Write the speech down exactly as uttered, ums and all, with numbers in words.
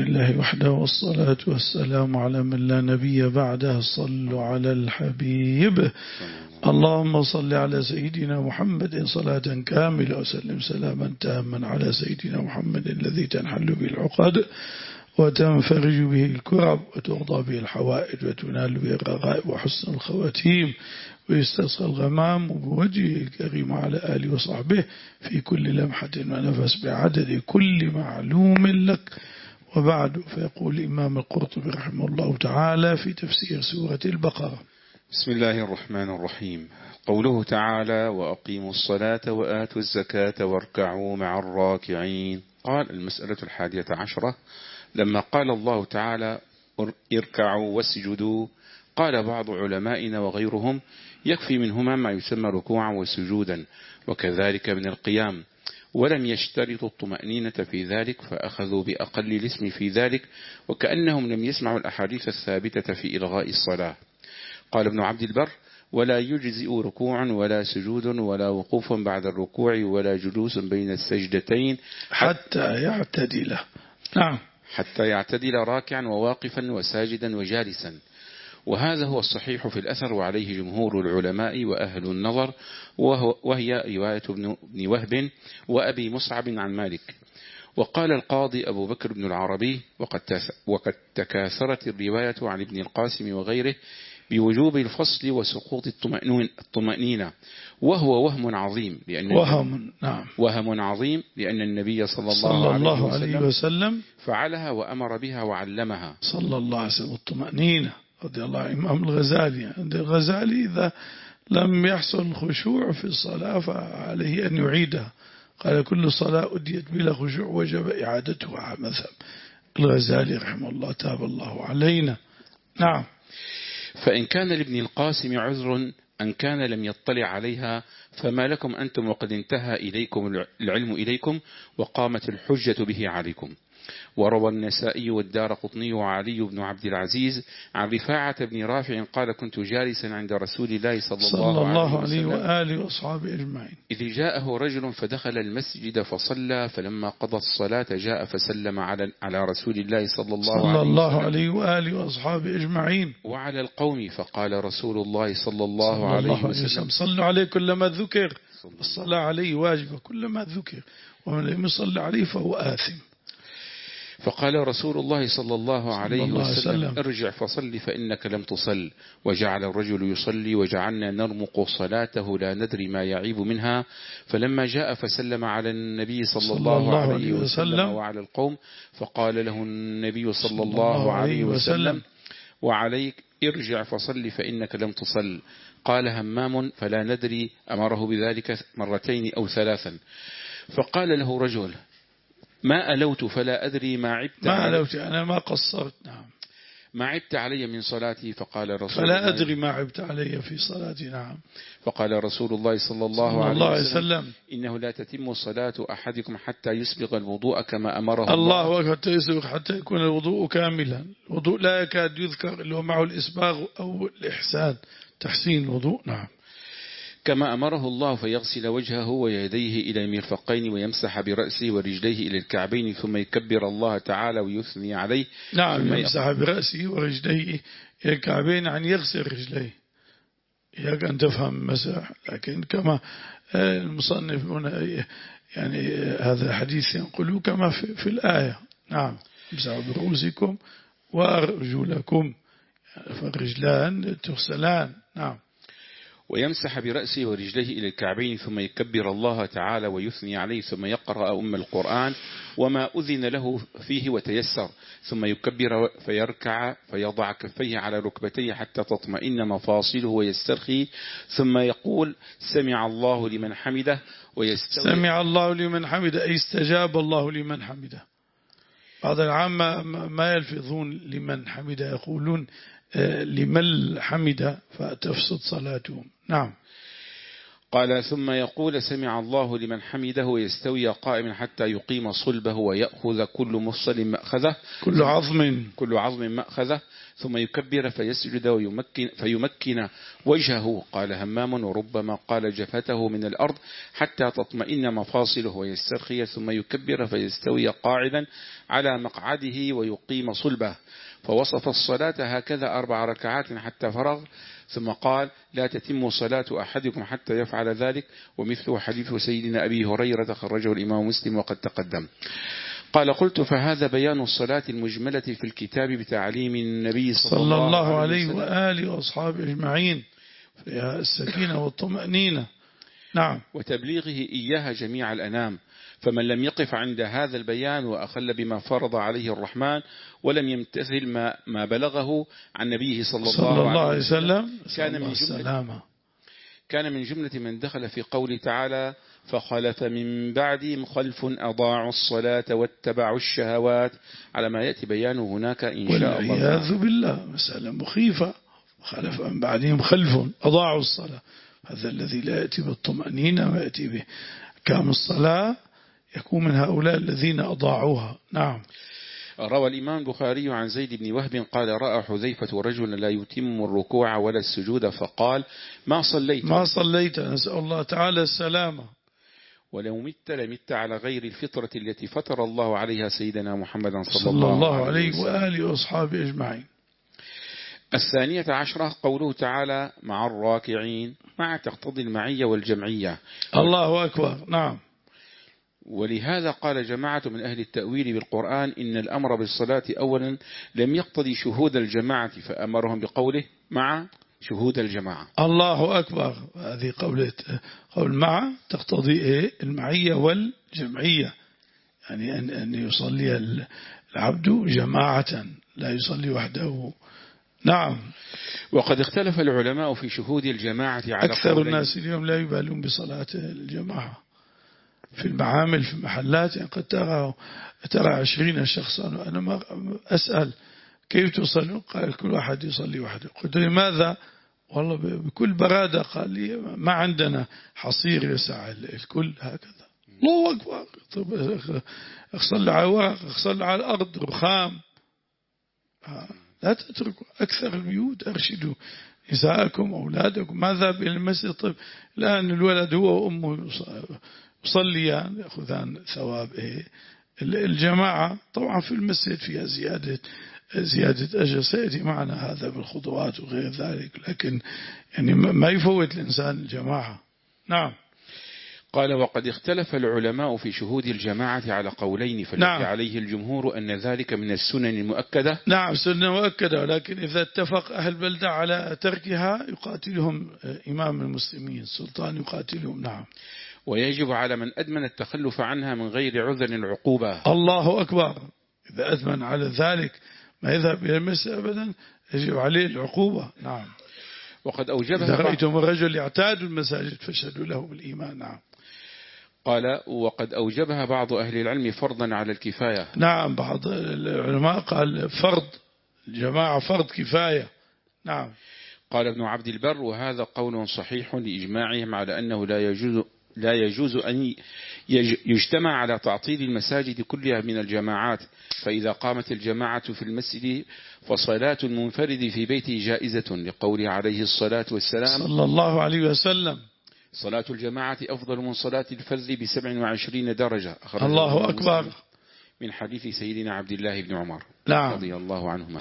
لله وحده والصلاة والسلام على من لا نبي بعده. صلوا على الحبيب. اللهم صل على سيدنا محمد صلاة كاملة وسلم سلاما تاما على سيدنا محمد الذي تنحل به العقد وتنفرج به الكرب وتقضى به الحوائج وتنال به الرغائب وحسن الخواتيم ويستسقى الغمام بوجهه الكريم على آله وصحبه في كل لمحة ونفس بعدد كل معلوم لك. وبعد، فيقول الإمام القرطبي رحمه الله تعالى في تفسير سورة البقرة: بسم الله الرحمن الرحيم. قوله تعالى: وأقيموا الصلاة وآتوا الزكاة واركعوا مع الراكعين. قال: المسألة الحادية عشرة: لما قال الله تعالى اركعوا واسجدوا، قال بعض علمائنا وغيرهم: يكفي منهما ما يسمى ركوعا وسجودا، وكذلك من القيام، ولم يشترطوا الطمأنينة في ذلك، فأخذوا بأقل الاسم في ذلك، وكأنهم لم يسمعوا الأحاديث الثابتة في إلغاء الصلاة. قال ابن عبد البر: ولا يجزئ ركوع ولا سجود ولا وقوف بعد الركوع ولا جلوس بين السجدتين حتى يعتدل. نعم، حتى يعتدل راكعا وواقفا وساجدا وجالسا. وهذا هو الصحيح في الأثر، وعليه جمهور العلماء وأهل النظر، وهي رواية ابن وهب وأبي مصعب عن مالك. وقال القاضي أبو بكر بن العربي: وقد تكاثرت الرواية عن ابن القاسم وغيره بوجوب الفصل وسقوط الطمأنينة، وهو وهم عظيم لأن وهم نعم وهم عظيم لأن النبي صلى الله, صلى الله عليه, عليه وسلم وسلم فعلها وأمر بها وعلمها صلى الله عليه وسلم. الطمأنينة رضي الله عنه. إمام الغزالي عند الغزالي: إذا لم يحصل الخشوع في الصلاة فعليه أن يعيدها. قال: كل صلاة أديت بلا خشوع وجب إعادتها على مذهب الغزالي رحمه الله، تاب الله علينا. نعم. فإن كان لابن القاسم عذر أن كان لم يطلع عليها، فما لكم أنتم وقد انتهى إليكم العلم إليكم وقامت الحجة به عليكم. وروى النسائي والدارقطني وعلي بن عبد العزيز عن رفاعة بن رافع قال: كنت جالسا عند رسول الله صلى الله, صلى الله عليه, عليه وآله وأصحابه أجمعين، إذ جاءه رجل فدخل المسجد فصلى، فلما قضى الصلاة جاء فسلم على على رسول الله صلى الله, صلى عليه, الله عليه وآله وأصحابه أجمعين وعلى القوم، فقال رسول الله صلى الله, صلى عليه, الله عليه وسلم: صلوا عليه كلما ذكر. الصلاة عليه واجبة كلما ذكر، ومن لم يصلي عليه فهو آثم. فقال رسول الله صلى الله عليه الله وسلم: وسلم. ارجع فصل فإنك لم تصل. وجعل الرجل يصلي وجعلنا نرمق صلاته لا ندري ما يعيب منها. فلما جاء فسلم على النبي صلى, صلى الله, الله عليه وسلم, وسلم وعلى القوم، فقال له النبي صلى, صلى الله, الله عليه وسلم: وعليك ارجع فصل فإنك لم تصل. قال همام: فلا ندري أمره بذلك مرتين أو ثلاثا. فقال له رجل: ما ألوت فلا أدري ما عبت ما ألوت أنا ما قصرت. نعم. ما عبت علي من صلاتي. فقال رسول فلا الله: أدري ما عبت علي في صلاتي. نعم. فقال رسول الله صلى الله, صلى عليه, الله عليه وسلم, وسلم: إنه لا تتم صلاة أحدكم حتى يسبغ الوضوء كما أمره الله. الله. الله حتى يسبغ، حتى يكون الوضوء كاملا. الوضوء لا يكاد يذكر اللي هو معه الإسباغ أو الإحسان، تحسين الوضوء. نعم. كما أمره الله، فيغسل وجهه ويديه إلى المرفقين ويمسح برأسه ورجليه إلى الكعبين، ثم يكبر الله تعالى ويثني عليه. نعم، يمسح برأسه ورجليه إلى الكعبين، عن يغسل رجليه. إياك أن تفهم مسح، لكن كما المصنف هنا يعني هذا حديث ينقله كما في, في الآية. نعم. امسحوا برؤوسكم وأرجلكم، فالرجلان تغسلان. نعم. ويمسح برأسه ورجليه إلى الكعبين، ثم يكبر الله تعالى ويثني عليه، ثم يقرأ أم القرآن وما أذن له فيه وتيسر، ثم يكبر فيركع فيضع كفيه على ركبتيه حتى تطمئن مفاصله ويسترخي، ثم يقول: سمع الله لمن حمده ويستوي. سمع الله لمن حمده أي استجاب الله لمن حمده. بعض العامة ما يلفظون لمن حمده، يقولون لمن حمد، فتفسد صلاتهم. نعم. قال: ثم يقول: سمع الله لمن حمده ويستوي قائما حتى يقيم صلبه ويأخذ كل مفصل مأخذه، كل عظم كل عظم مأخذه، ثم يكبر فيسجد ويمكن فيمكن وجهه. قال همام: وربما قال جفته من الأرض حتى تطمئن مفاصله ويسترخي، ثم يكبر فيستوي قاعدا على مقعده ويقيم صلبه، فوصف الصلاة هكذا أربع ركعات حتى فرغ، ثم قال لا تتم صلاة أحدكم حتى يفعل ذلك، ومثله حديث سيدنا أبي هريرة خرجه الإمام مسلم وقد تقدم. قال قلت فهذا بيان الصلاة المجملة في الكتاب بتعليم النبي صلى, صلى الله عليه وسلم وآله وأصحابه أجمعين فيها السكينة والطمأنينة. نعم. وتبليغه إياها جميع الأنام، فمن لم يقف عند هذا البيان وأخل بما فرض عليه الرحمن ولم يمتثل ما, ما بلغه عن نبيه صلى الله, صلى الله عليه وسلم كان من جملة كان من جملة من دخل في قوله تعالى فخلف من بعدهم خلف أضاعوا الصلاة واتبعوا الشهوات، على ما يأتي بيانه هناك إن شاء الله. والعياذ بالله، مسألة مخيفة. خلف من بعدهم خلف أضاعوا الصلاة، هذا الذي لا يأتي بالطمأنينة ويأتي به كام الصلاة يكون من هؤلاء الذين أضاعوها. نعم. روى الإمام البخاري عن زيد بن وهب قال رأى حذيفة رجلا لا يتم الركوع ولا السجود فقال ما صليت ما صليت نسأل الله تعالى السلامة. ولو مت لمت على غير الفطرة التي فطر الله عليها سيدنا محمد صلى, صلى الله, الله عليه وآله وأصحابه أجمعين. الثانية عشرة قوله تعالى مع الراكعين، مع تقتضي المعية والجمعية. الله أكبر. نعم. ولهذا قال جماعة من أهل التأويل بالقرآن إن الأمر بالصلاة أولا لم يقتضي شهود الجماعة، فأمرهم بقوله مع شهود الجماعة. الله أكبر. هذه قولة قول مع تقتضي إيه؟ المعية والجمعية، يعني أن أن يصلي العبد جماعة لا يصلي وحده. نعم. وقد اختلف العلماء في شهود الجماعة على أكثر الناس اليوم لا يبالون بصلاة الجماعة في المعامل في محلات، يعني قد ترى ترى عشرين شخصا. أنا ما أسأل كيف تصلون؟ قال كل واحد يصلي وحده. قلت لماذا؟ والله بكل برادة قال لي ما عندنا حصير يسع الكل هكذا. الله أكبر. طب أصلي على ورق، أصلي على الأرض رخام. لا تتركوا. أكثر البيوت أرشدوا نساءكم أولادكم ماذا بالمسجد. طيب الآن الولد هو وأمه يصليان يأخذان ثواب إيه الجماعة. طبعا في المسجد فيها زيادة زيادة أجر، سيأتي معنا هذا بالخطوات وغير ذلك، لكن يعني ما يفوت الإنسان الجماعة. نعم. قال وقد اختلف العلماء في شهود الجماعة على قولين، فالذي نعم. عليه الجمهور أن ذلك من السنن المؤكدة. نعم سنة مؤكدة، ولكن إذا اتفق أهل بلدة على تركها يقاتلهم إمام المسلمين، سلطان يقاتلهم. نعم. ويجب على من أدمن التخلف عنها من غير عذر العقوبة. الله أكبر. إذا أدمن على ذلك ما يذهب إلى المسجد أبدا يجب عليه العقوبة. نعم. وقد أوجبها إذا رأيتم الرجل يعتاد المساجد فاشهدوا له بالإيمان. نعم. قال وقد أوجبها بعض أهل العلم فرضا على الكفاية. نعم. بعض العلماء قال فرض الجماعة فرض كفاية. نعم. قال ابن عبد البر وهذا قول صحيح لإجماعهم على أنه لا يجوز لا يجوز أن يجتمع على تعطيل المساجد كلها من الجماعات، فإذا قامت الجماعة في المسجد فصلاة المنفرد في بيته جائزة، لقوله عليه الصلاة والسلام صلى الله عليه وسلم صلاة الجماعة أفضل من صلاة الفذ بسبع وعشرين درجة. الله أكبر. من حديث سيدنا عبد الله بن عمر نعم. رضي الله عنهما.